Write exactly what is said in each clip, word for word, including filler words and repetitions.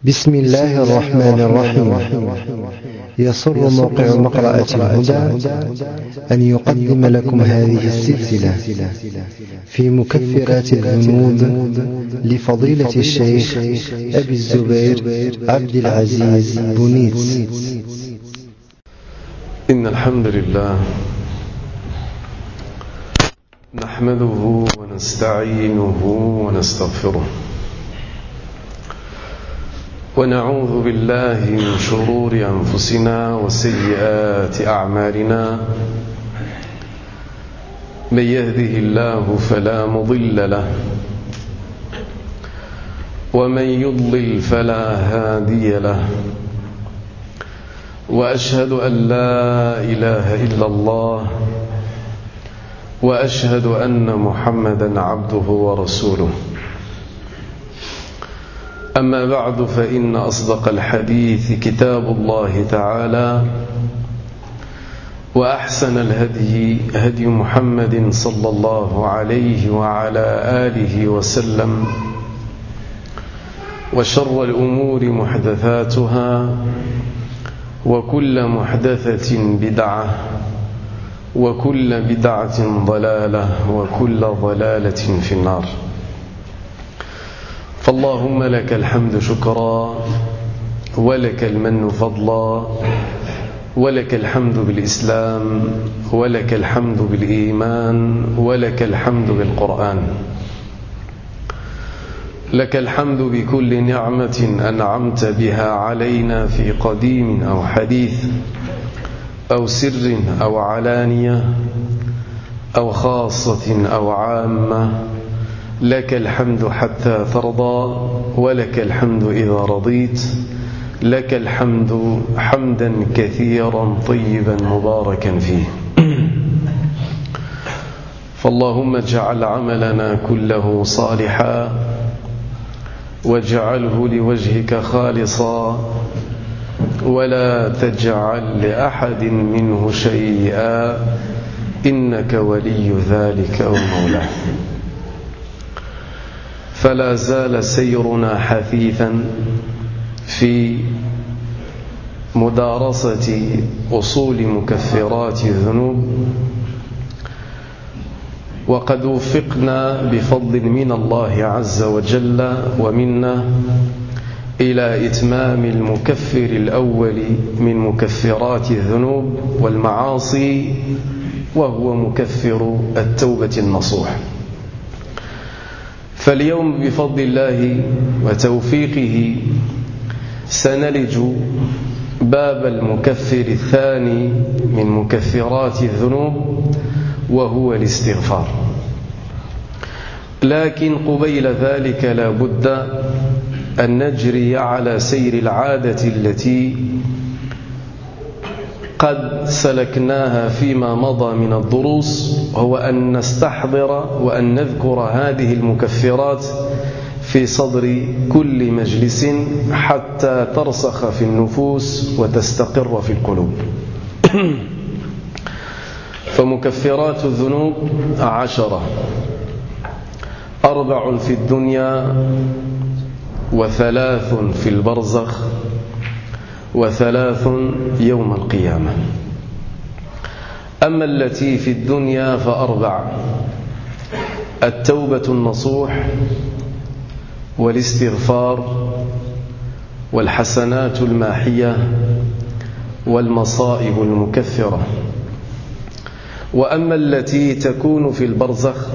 بسم الله الرحمن الرحيم. يسر موقع مقرأة الهدى أن يقدم لكم هذه السلسلة في مكفرات الذنوب لفضيلة الشيخ أبي الزبير عبد العزيز بنيس. إن الحمد لله نحمده ونستعينه ونستغفره ونعوذ بالله من شرور أنفسنا وسيئات أعمالنا. من يهده الله فلا مضل له ومن يضلل فلا هادي له، وأشهد أن لا إله إلا الله، وأشهد أن محمدا عبده ورسوله. أما بعد، فإن أصدق الحديث كتاب الله تعالى، وأحسن الهدي هدي محمد صلى الله عليه وعلى آله وسلم، وشر الأمور محدثاتها، وكل محدثة بدعة، وكل بدعة ضلالة، وكل ضلالة في النار. فاللهم لك الحمد شكرا، ولك المن فضلا، ولك الحمد بالإسلام، ولك الحمد بالإيمان، ولك الحمد بالقرآن. لك الحمد بكل نعمة أنعمت بها علينا في قديم أو حديث، أو سر أو علانية، أو خاصة أو عامة. لك الحمد حتى ترضى، ولك الحمد إذا رضيت. لك الحمد حمدا كثيرا طيبا مباركا فيه. فاللهم اجعل عملنا كله صالحا، واجعله لوجهك خالصا، ولا تجعل لأحد منه شيئا، إنك ولي ذلك ومولاه. فلا زال سيرنا حثيثا في مدارسة أصول مكفرات الذنوب، وقد وفقنا بفضل من الله عز وجل ومنا إلى إتمام المكفر الأول من مكفرات الذنوب والمعاصي، وهو مكفر التوبة النصوح. فاليوم بفضل الله وتوفيقه سنلج باب المكفر الثاني من مكفرات الذنوب، وهو الاستغفار. لكن قبيل ذلك لا بد أن نجري على سير العادة التي قد سلكناها فيما مضى من الدروس، هو أن نستحضر وأن نذكر هذه المكفرات في صدر كل مجلس حتى ترسخ في النفوس وتستقر في القلوب. فمكفرات الذنوب عشرة: أربع في الدنيا، وثلاث في البرزخ، وثلاث يوم القيامة. أما التي في الدنيا فأربع: التوبة النصوح، والاستغفار، والحسنات الماحية، والمصائب المكفرة. وأما التي تكون في البرزخ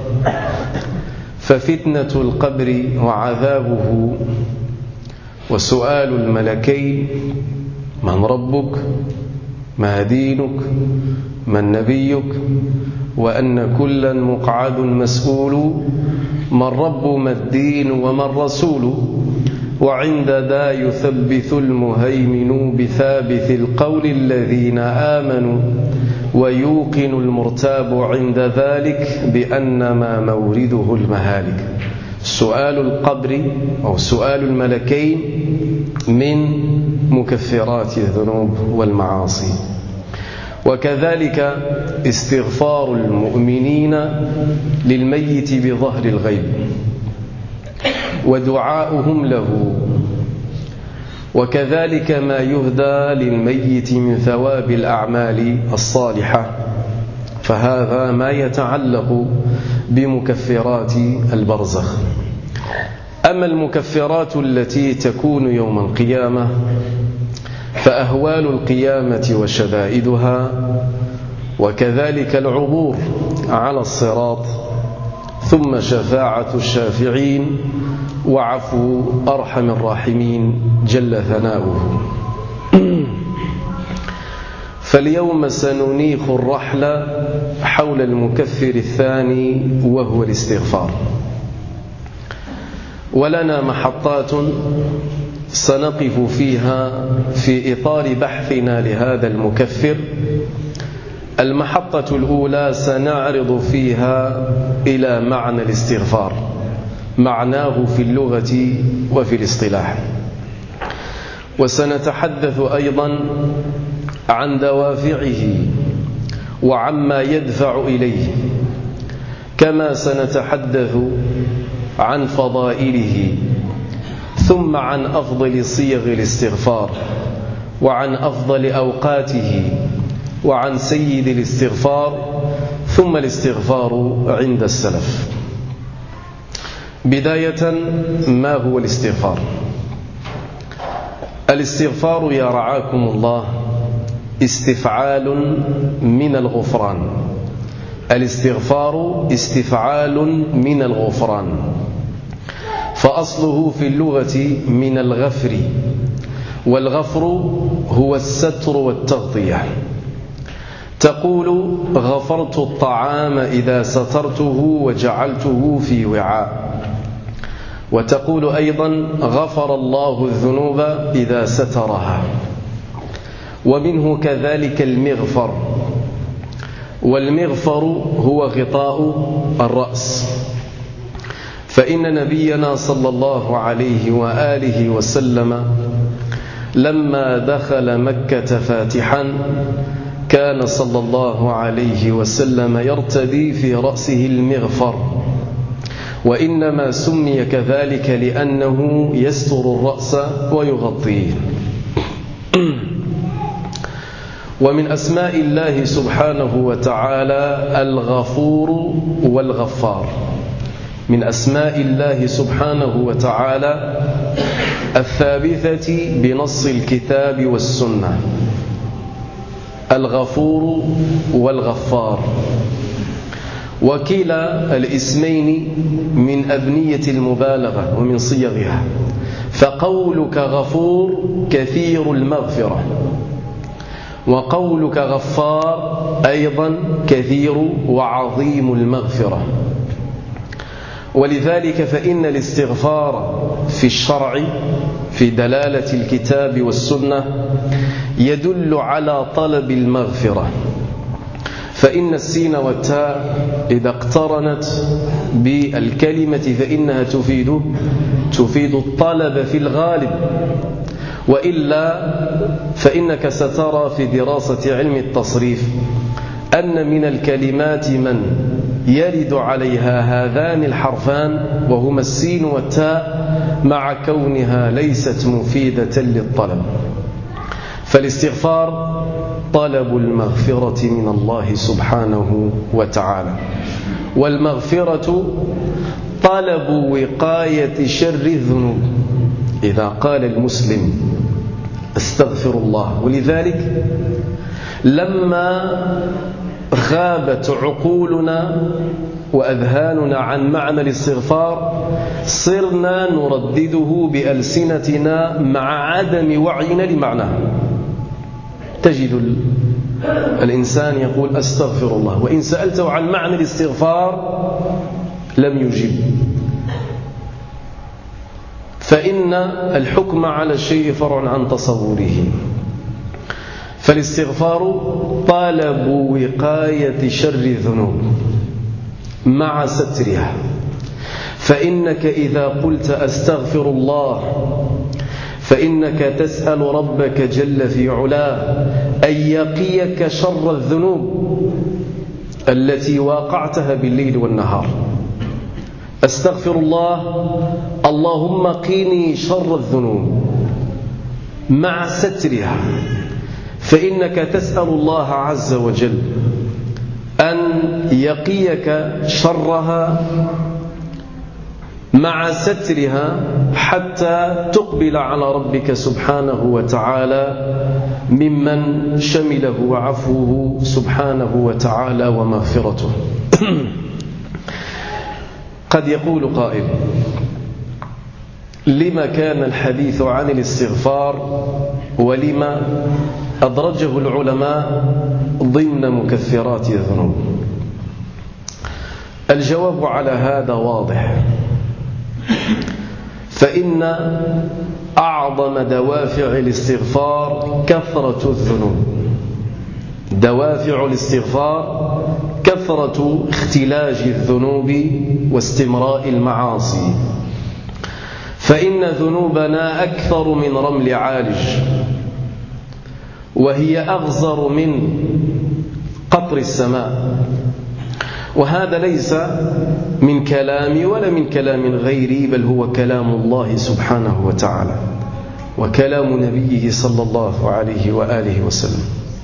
ففتنة القبر وعذابه، وسؤال الملكين: من ربك؟ ما دينك؟ من نبيك؟ وأن كلا مقعد مسؤول: من رب ما الدين وما الرسول؟ وعند ذا يثبت المهيمن بثابت القول الذين آمنوا، ويوقن المرتاب عند ذلك بأنما مورده المهالك. سؤال القبر أو سؤال الملكين من مكفرات الذنوب والمعاصي. وكذلك استغفار المؤمنين للميت بظهر الغيب، ودعاؤهم له وكذلك ما يهدى للميت من ثواب الأعمال الصالحة، فهذا ما يتعلق بمكفرات البرزخ. أما المكفرات التي تكون يوم القيامة فأهوال القيامة وشدائدها، وكذلك العبور على الصراط، ثم شفاعة الشافعين، وعفو أرحم الراحمين جل ثناؤه. فاليوم سننيخ الرحل حول المكفر الثاني وهو الاستغفار، ولنا محطات سنقف فيها في إطار بحثنا لهذا المكفر. المحطة الأولى سنعرض فيها إلى معنى الاستغفار، معناه في اللغة وفي الاصطلاح، وسنتحدث أيضا عن دوافعه وعما يدفع إليه، كما سنتحدث عن فضائله، ثم عن أفضل صيغ الاستغفار، وعن أفضل أوقاته، وعن سيد الاستغفار، ثم الاستغفار عند السلف. بداية، ما هو الاستغفار؟ الاستغفار يا رعاكم الله استفعال من الغفران. الاستغفار استفعال من الغفران، فأصله في اللغة من الغفر، والغفر هو الستر والتغطية. تقول غفرت الطعام إذا سترته وجعلته في وعاء، وتقول أيضا غفر الله الذنوب إذا سترها. ومنه كذلك المغفر، والمغفر هو غطاء الرأس، فإن نبينا صلى الله عليه وآله وسلم لما دخل مكة فاتحا كان صلى الله عليه وسلم يرتدي في رأسه المغفر، وإنما سمي كذلك لأنه يستر الرأس ويغطيه. ومن أسماء الله سبحانه وتعالى الغفور والغفار. من أسماء الله سبحانه وتعالى الثابتة بنص الكتاب والسنة، الغفور والغفار، وكلا الاسمين من أبنية المبالغة ومن صيغها، فقولك غفور كثير المغفرة، وقولك غفار أيضا كثير وعظيم المغفرة. ولذلك فإن الاستغفار في الشرع في دلالة الكتاب والسنة يدل على طلب المغفرة، فإن السين والتاء إذا اقترنت بالكلمة فإنها تفيد تفيد الطلب في الغالب، وإلا فإنك سترى في دراسة علم التصريف أن من الكلمات من يرد عليها هذان الحرفان وهما السين والتاء مع كونها ليست مفيدة للطلب. فالاستغفار طلب المغفرة من الله سبحانه وتعالى، والمغفرة طلب وقاية شر الذنوب. إذا قال المسلم استغفر الله، ولذلك لما غابت عقولنا وأذهاننا عن معنى الاستغفار صرنا نردده بألسنتنا مع عدم وعينا لمعناه. تجد الإنسان يقول أستغفر الله، وإن سألته عن معنى الاستغفار لم يجب، فإن الحكم على الشيء فرع عن تصوره. فالاستغفار طلب وقاية شر الذنوب مع سترها، فإنك إذا قلت أستغفر الله فإنك تسأل ربك جل في علاه أن يقيك شر الذنوب التي واقعتها بالليل والنهار. أستغفر الله، اللهم قيني شر الذنوب. مع سترها، فإنك تسأل الله عز وجل أن يقيك شرها مع سترها حتى تقبل على ربك سبحانه وتعالى ممن شمله عفوه سبحانه وتعالى ومغفرته. قد يقول قائل: لما كان الحديث عن الاستغفار ولما أدرجه العلماء ضمن مكفرات الذنوب؟ الجواب على هذا واضح، فإن أعظم دوافع الاستغفار كثرة الذنوب. دوافع الاستغفار كثرة اختلاج الذنوب واستمراء المعاصي، فإن ذنوبنا أكثر من رمل عالج، وهي أغزر من قطر السماء. وهذا ليس من كلامي ولا من كلام غيري، بل هو كلام الله سبحانه وتعالى وكلام نبيه صلى الله عليه وآله وسلم.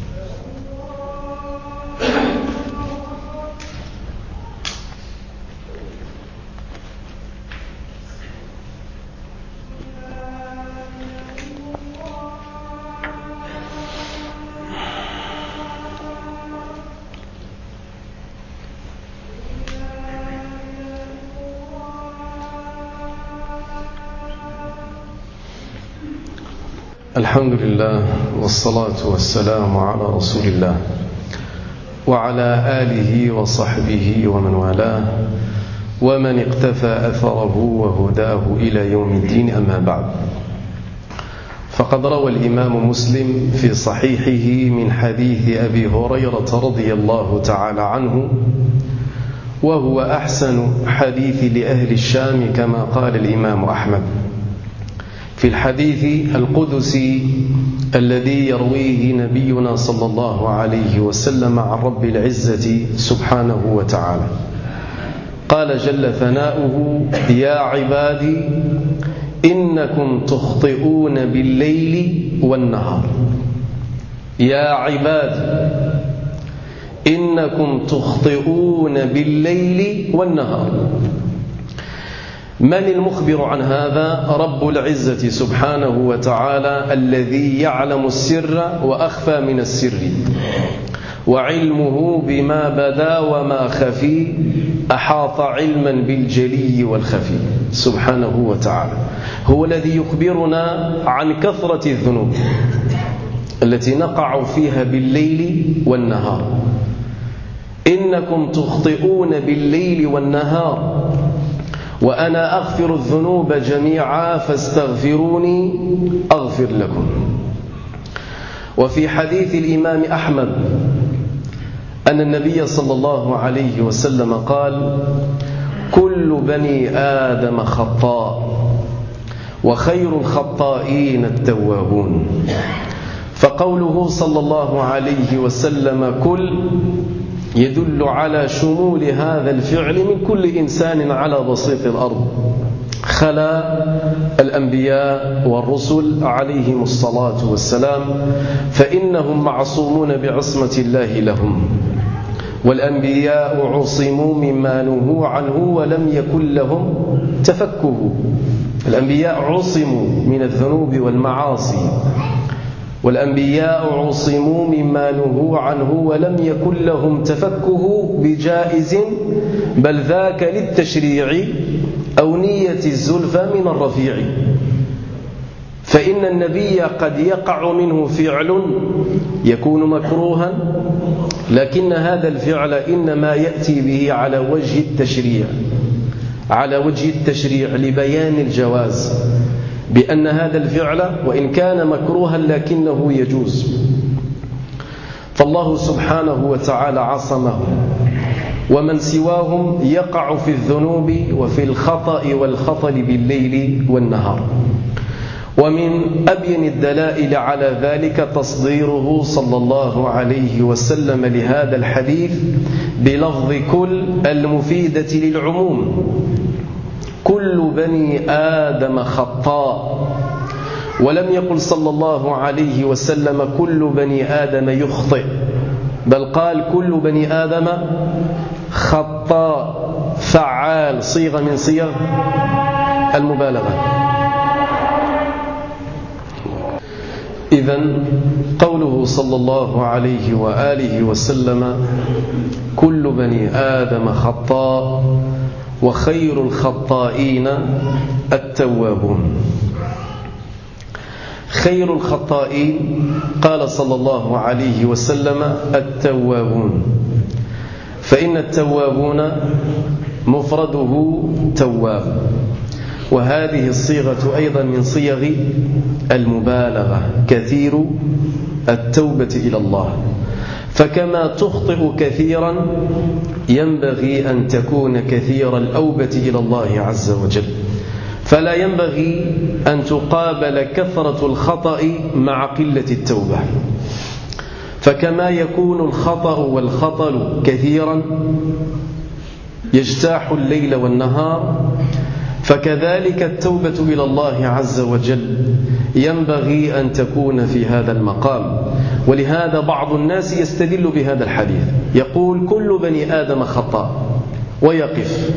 الحمد لله والصلاة والسلام على رسول الله وعلى آله وصحبه ومن والاه ومن اقتفى أثره وهداه إلى يوم الدين. أما بعد، فقد روى الإمام مسلم في صحيحه من حديث أبي هريرة رضي الله تعالى عنه، وهو أحسن حديث لأهل الشام كما قال الإمام أحمد، في الحديث القدسي الذي يرويه نبينا صلى الله عليه وسلم عن رب العزة سبحانه وتعالى. قال جل ثناؤه: يا عبادي إنكم تخطئون بالليل والنهار. يا عبادي إنكم تخطئون بالليل والنهار. من المخبر عن هذا؟ رب العزة سبحانه وتعالى، الذي يعلم السر وأخفى من السر، وعلمه بما بدا وما خفي أحاط علما بالجلي والخفي سبحانه وتعالى. هو الذي يخبرنا عن كثرة الذنوب التي نقع فيها بالليل والنهار. إنكم تخطئون بالليل والنهار وأنا أغفر الذنوب جميعا فاستغفروني أغفر لكم. وفي حديث الإمام أحمد أن النبي صلى الله عليه وسلم قال: كل بني آدم خطاء وخير الخطائين التوابون. فقوله صلى الله عليه وسلم كل يدل على شمول هذا الفعل من كل إنسان على بسيط الأرض، خلا الأنبياء والرسل عليهم الصلاة والسلام، فإنهم معصومون بعصمة الله لهم، والأنبياء عصموا مما نهوا عنه ولم يكن لهم تفكه. الأنبياء عصموا من الذنوب والمعاصي، والأنبياء عصموا مما نهوا عنه ولم يكن لهم تفكه بجائز، بل ذاك للتشريع أو نية الزلفى من الرفيع. فإن النبي قد يقع منه فعل يكون مكروها، لكن هذا الفعل إنما يأتي به على وجه التشريع على وجه التشريع لبيان الجواز، بأن هذا الفعل وإن كان مكروها لكنه يجوز. فالله سبحانه وتعالى عصمه، ومن سواهم يقع في الذنوب وفي الخطأ والخطل بالليل والنهار. ومن أبين الدلائل على ذلك تصديره صلى الله عليه وسلم لهذا الحديث بلفظ كل المفيدة للعموم: كل بني آدم خطاء ولم يقل صلى الله عليه وسلم كل بني آدم يخطئ، بل قال كل بني آدم خطاء فعال، صيغة من صيغ المبالغة. إذن قوله صلى الله عليه وآله وسلم كل بني آدم خطاء وخير الخطائين التوابون. خير الخطائين قال صلى الله عليه وسلم التوابون، فإن التوابون مفرده تواب، وهذه الصيغة أيضا من صيغ المبالغة، كثير التوبة إلى الله. فكما تخطئ كثيرا ينبغي أن تكون كثير الأوبة إلى الله عز وجل، فلا ينبغي أن تقابل كثرة الخطأ مع قلة التوبة. فكما يكون الخطأ والخطل كثيرا يجتاح الليل والنهار، فكذلك التوبة إلى الله عز وجل ينبغي أن تكون في هذا المقام. ولهذا بعض الناس يستدل بهذا الحديث، يقول كل بني آدم خطاء ويقف.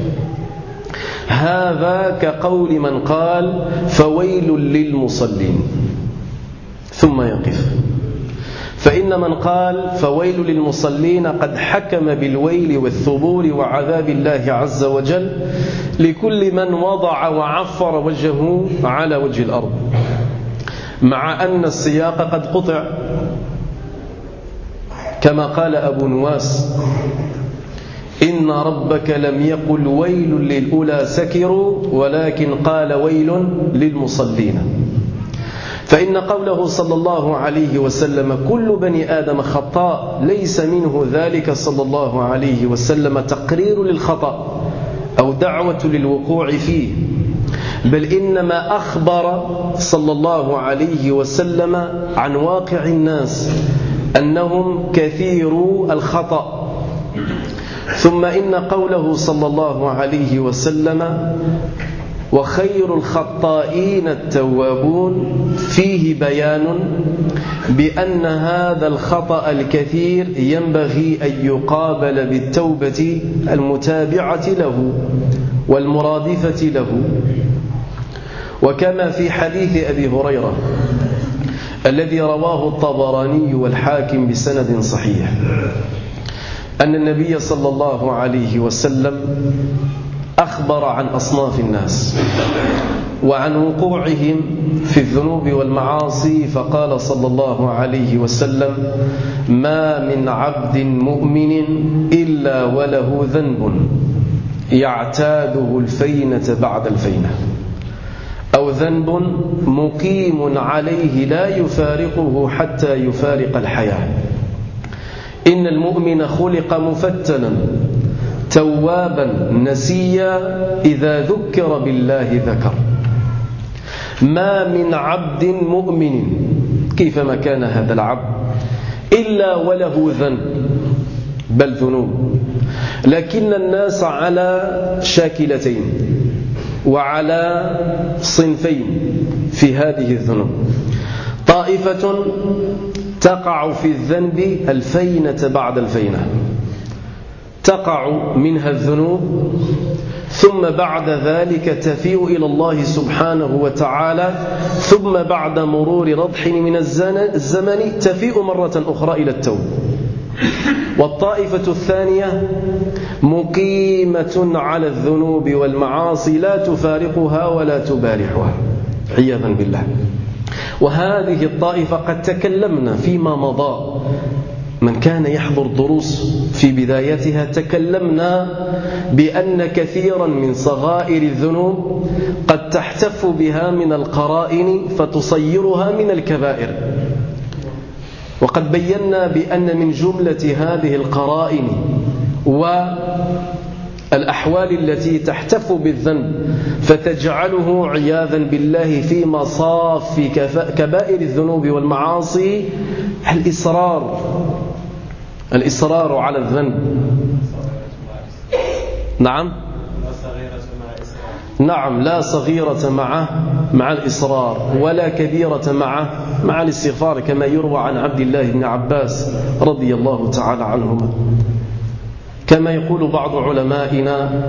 هذا كقول من قال فويل للمصلين ثم يقف. فإن من قال فويل للمصلين قد حكم بالويل والثبور وعذاب الله عز وجل لكل من وضع وعفر وجهه على وجه الأرض، مع أن السياق قد قطع، كما قال أبو نواس إن ربك لم يقل ويل للأولى سكروا ولكن قال ويل للمصلين. فإن قوله صلى الله عليه وسلم كل بني آدم خطاء ليس منه ذلك صلى الله عليه وسلم تقرير للخطأ أو دعوة للوقوع فيه، بل إنما أخبر صلى الله عليه وسلم عن واقع الناس أنهم كثيرو الخطأ. ثم إن قوله صلى الله عليه وسلم وخير الخطائين التوابون فيه بيان بأن هذا الخطأ الكثير ينبغي أن يقابل بالتوبة المتابعة له والمرادفة له. وكما في حديث أبي هريرة الذي رواه الطبراني والحاكم بسند صحيح أن النبي صلى الله عليه وسلم أخبر عن أصناف الناس وعن وقوعهم في الذنوب والمعاصي، فقال صلى الله عليه وسلم ما من عبد مؤمن إلا وله ذنب يعتاده الفينة بعد الفينة، أو ذنب مقيم عليه لا يفارقه حتى يفارق الحياة. إن المؤمن خلق مفتنا توابا نسيا إذا ذكر بالله ذكر. ما من عبد مؤمن كيفما كان هذا العبد إلا وله ذنب، بل ذنوب، لكن الناس على شاكلتين وعلى صنفين في هذه الذنوب. طائفة تقع في الذنب الفينة بعد الفينة، تقع منها الذنوب ثم بعد ذلك تفيء إلى الله سبحانه وتعالى، ثم بعد مرور رضح من الزمن تفيء مرة أخرى إلى التوبة. والطائفة الثانية مقيمة على الذنوب والمعاصي لا تفارقها ولا تبارحها عياذا بالله. وهذه الطائفة قد تكلمنا فيما مضى، من كان يحضر دروس في بدايتها تكلمنا بأن كثيرا من صغائر الذنوب قد تحتف بها من القرائن فتصيرها من الكبائر. وقد بينا بأن من جملة هذه القرائن والأحوال التي تحتف بالذنب فتجعله عياذا بالله في مصاف كبائر الذنوب والمعاصي الإصرار الإصرار على الذنب. نعم نعم لا صغيرة معه مع الإصرار ولا كبيرة معه مع الاستغفار، كما يروى عن عبد الله بن عباس رضي الله تعالى عنهما. كما يقول بعض علمائنا: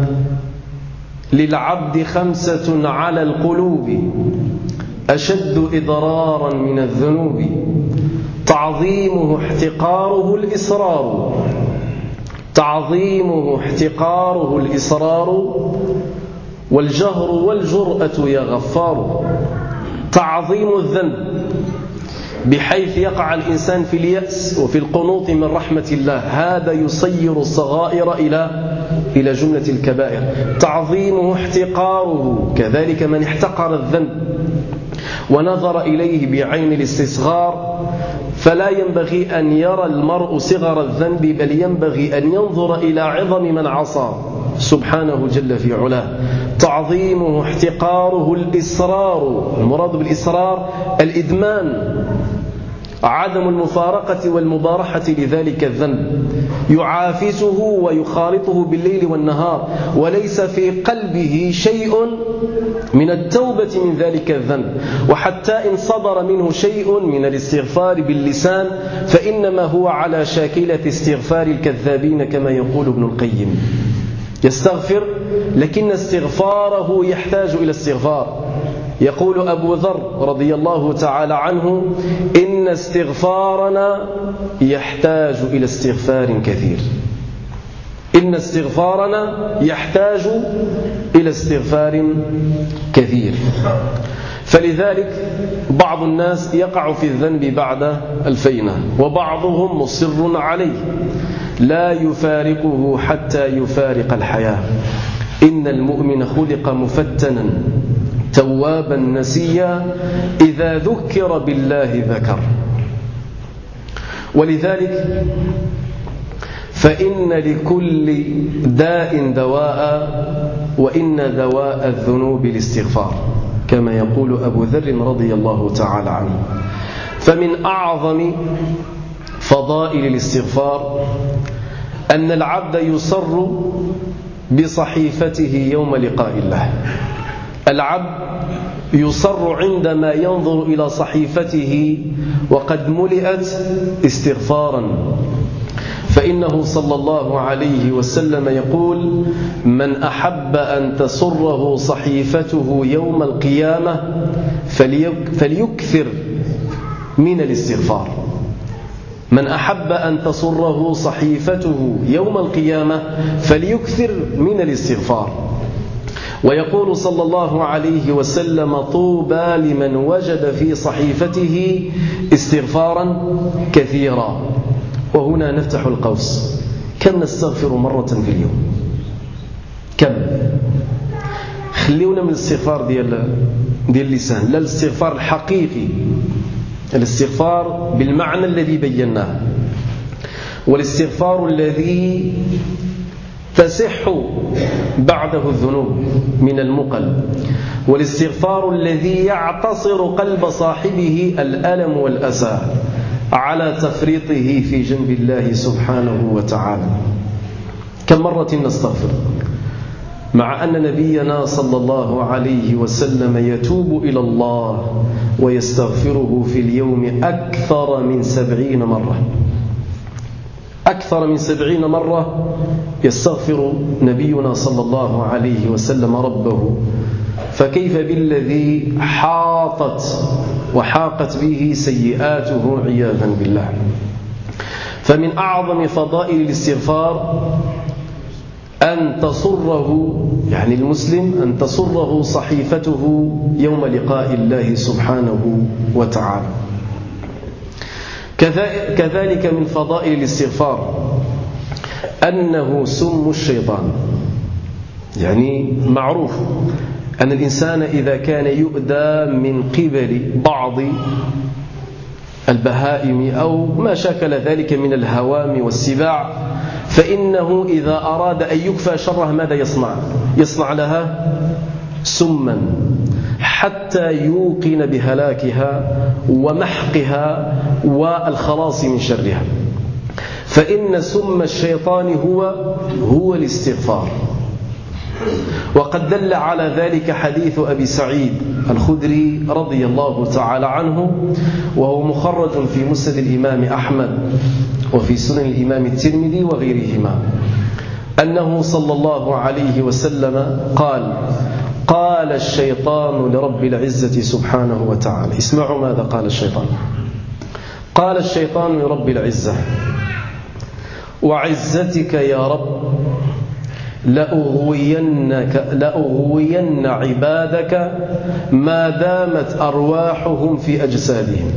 للعبد خمسة على القلوب أشد إضرارا من الذنوب، تعظيمه احتقاره الإصرار تعظيمه احتقاره الإصرار والجهر والجرأة يا غفار. تعظيم الذنب بحيث يقع الإنسان في اليأس وفي القنوط من رحمة الله، هذا يصير الصغائر إلى إلى جملة الكبائر. تعظيمه احتقاره، كذلك من احتقر الذنب ونظر إليه بعين الاستصغار، فلا ينبغي أن يرى المرء صغر الذنب، بل ينبغي أن ينظر إلى عظم من عصى سبحانه جل في علاه. تعظيمه احتقاره الإصرار، المراد بالإصرار الإدمان، عدم المفارقة والمبارحة لذلك الذنب، يعافسه ويخالطه بالليل والنهار، وليس في قلبه شيء من التوبة من ذلك الذنب، وحتى إن صدر منه شيء من الاستغفار باللسان فإنما هو على شاكلة استغفار الكذابين، كما يقول ابن القيم. يستغفر لكن استغفاره يحتاج إلى استغفار. يقول أبو ذر رضي الله تعالى عنه: إن استغفارنا يحتاج إلى استغفار كثير إن استغفارنا يحتاج إلى استغفار كثير. فلذلك بعض الناس يقع في الذنب بعد الفينة، وبعضهم مصر عليه لا يفارقه حتى يفارق الحياة. إن المؤمن خلق مفتنا توابا نسيا، إذا ذكر بالله ذكر. ولذلك فإن لكل داء دواء، وإن دواء الذنوب الاستغفار، كما يقول أبو ذر رضي الله تعالى عنه. فمن أعظم فضائل الاستغفار أن العبد يصر بصحيفته يوم لقاء الله. العبد يصر عندما ينظر إلى صحيفته وقد ملئت استغفارا، فإنه صلى الله عليه وسلم يقول: من أحب أن تسره صحيفته يوم القيامة فليكثر من الاستغفار. من أحب أن تسره صحيفته يوم القيامة فليكثر من الاستغفار. ويقول صلى الله عليه وسلم: طوبى لمن وجد في صحيفته استغفارا كثيرا. وهنا نفتح القوس: كم نستغفر مرة في اليوم؟ كم؟ خليونا من الاستغفار ديال ديال اللسان، لا الاستغفار الحقيقي، الاستغفار بالمعنى الذي بيناه، والاستغفار الذي تصح بعده الذنوب من المقل، والاستغفار الذي يعتصر قلب صاحبه الألم والأسى على تفريطه في جنب الله سبحانه وتعالى. كم مرة نستغفر مع أن نبينا صلى الله عليه وسلم يتوب إلى الله ويستغفره في اليوم أكثر من سبعين مرة أكثر من سبعين مرة يستغفر نبينا صلى الله عليه وسلم ربه، فكيف بالذي حاطت وحاقت به سيئاته عياذا بالله. فمن أعظم فضائل الاستغفار أن تصره، يعني المسلم أن تصره صحيفته يوم لقاء الله سبحانه وتعالى. كذلك من فضائل الاستغفار أنه سم الشيطان. يعني معروف أن الإنسان إذا كان يؤذى من قبل بعض البهائم أو ما شاكل ذلك من الهوام والسباع، فإنه إذا أراد أن يكفى شره ماذا يصنع؟ يصنع لها سما حتى يوقن بهلاكها ومحقها والخلاص من شرها. فإن سم الشيطان هو هو الاستغفار. وقد دل على ذلك حديث أبي سعيد الخدري رضي الله تعالى عنه، وهو مخرج في مسند الإمام أحمد وفي سنن الإمام الترمذي وغيرهما، أنه صلى الله عليه وسلم قال: قال الشيطان لرب العزة سبحانه وتعالى. اسمعوا ماذا قال الشيطان. قال الشيطان لرب العزة: وعزتك يا رب لأغوينك لأغوين عبادك ما دامت أرواحهم في أجسادهم.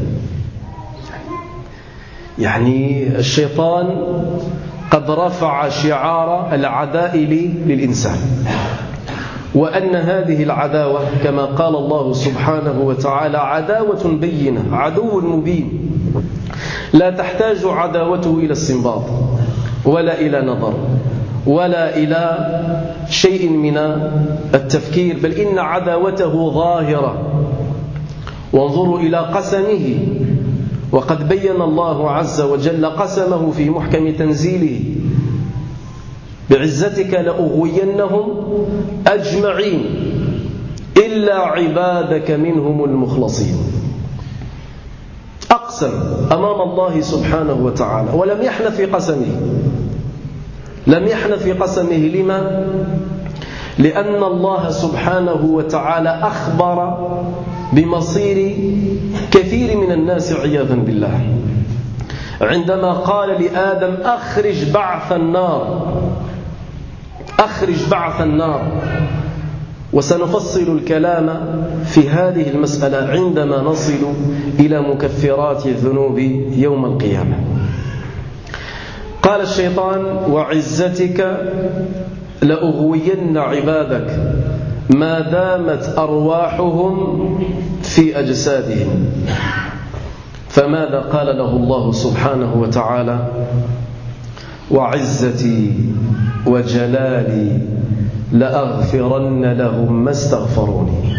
يعني الشيطان قد رفع شعار العداء للإنسان، وأن هذه العداوة كما قال الله سبحانه وتعالى عداوة بينة، عدو مبين، لا تحتاج عداوته إلى استنباط ولا إلى نظر ولا إلى شيء من التفكير، بل إن عداوته ظاهرة. وانظروا إلى قسمه، وقد بين الله عز وجل قسمه في محكم تنزيله: بعزتك لأغوينهم أجمعين إلا عبادك منهم المخلصين. أقسم أمام الله سبحانه وتعالى ولم يحن في قسمه، لم يحن في قسمه. لما؟ لأن الله سبحانه وتعالى أخبر بمصير كثير من الناس عياذا بالله، عندما قال لآدم: أخرج بعث النار، أخرج بعث النار. وسنفصل الكلام في هذه المسألة عندما نصل إلى مكفرات الذنوب يوم القيامة. قال الشيطان: وعزتك لأغوين عبادك ما دامت أرواحهم في أجسادهم. فماذا قال له الله سبحانه وتعالى؟ وعزتي وجلالي لأغفرن لهم ما استغفروني.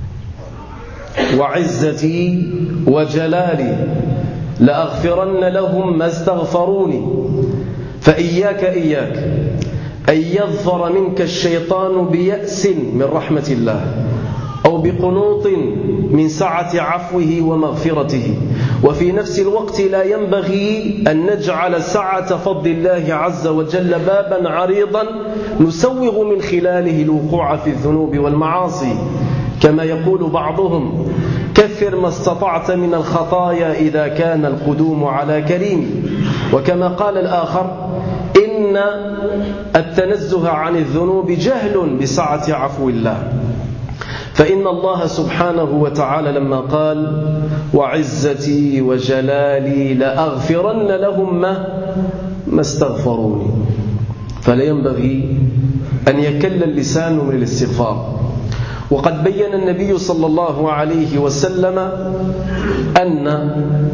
وعزتي وجلالي لأغفرن لهم ما استغفروني. فإياك إياك أن يظفر منك الشيطان بيأس من رحمة الله أو بقنوط من سعة عفوه ومغفرته. وفي نفس الوقت لا ينبغي أن نجعل سعة فضل الله عز وجل بابا عريضا نسوغ من خلاله الوقوع في الذنوب والمعاصي، كما يقول بعضهم: كثر ما استطعت من الخطايا إذا كان القدوم على كريم. وكما قال الآخر: إن التنزه عن الذنوب جهل بسعة عفو الله. فإن الله سبحانه وتعالى لما قال: وعزتي وجلالي لأغفرن لهم ما ما استغفروني، فلا ينبغي أن يكل اللسان من الاستغفار. وقد بين النبي صلى الله عليه وسلم أن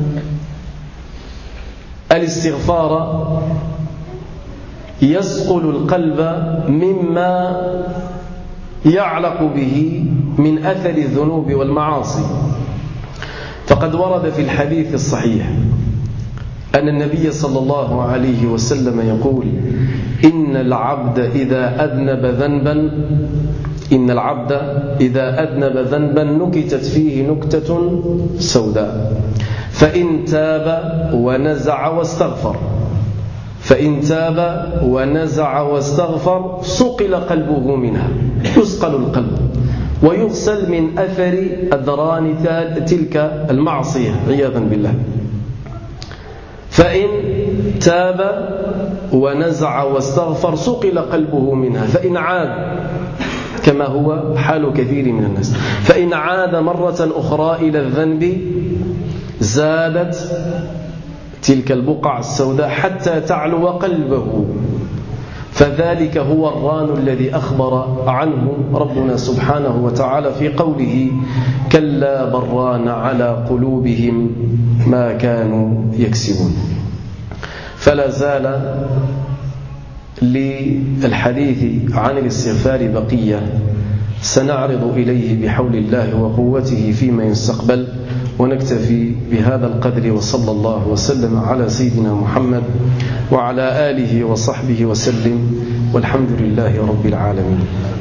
الاستغفار يسقل القلب مما يعلق به من أثر الذنوب والمعاصي. فقد ورد في الحديث الصحيح أن النبي صلى الله عليه وسلم يقول: إن العبد إذا أذنب ذنبا إن العبد إذا أذنب ذنبا نكتت فيه نكتة سوداء، فإن تاب ونزع واستغفر فإن تاب ونزع واستغفر صقل قلبه منها، يسقل القلب ويغسل من أثر أذران تلك المعصية عياذا بالله. فإن تاب ونزع واستغفر صقل قلبه منها، فإن عاد، كما هو حال كثير من الناس، فإن عاد مرة أخرى إلى الذنب زادت تلك البقع السوداء حتى تعلو قلبه. فذلك هو الران الذي أخبر عنه ربنا سبحانه وتعالى في قوله: كلا بران على قلوبهم ما كانوا يكسبون. فلا زال للحديث عن الاستغفار بقية سنعرض إليه بحول الله وقوته فيما يستقبل، ونكتفي بهذا القدر، وصلى الله وسلم على سيدنا محمد وعلى آله وصحبه وسلم، والحمد لله رب العالمين.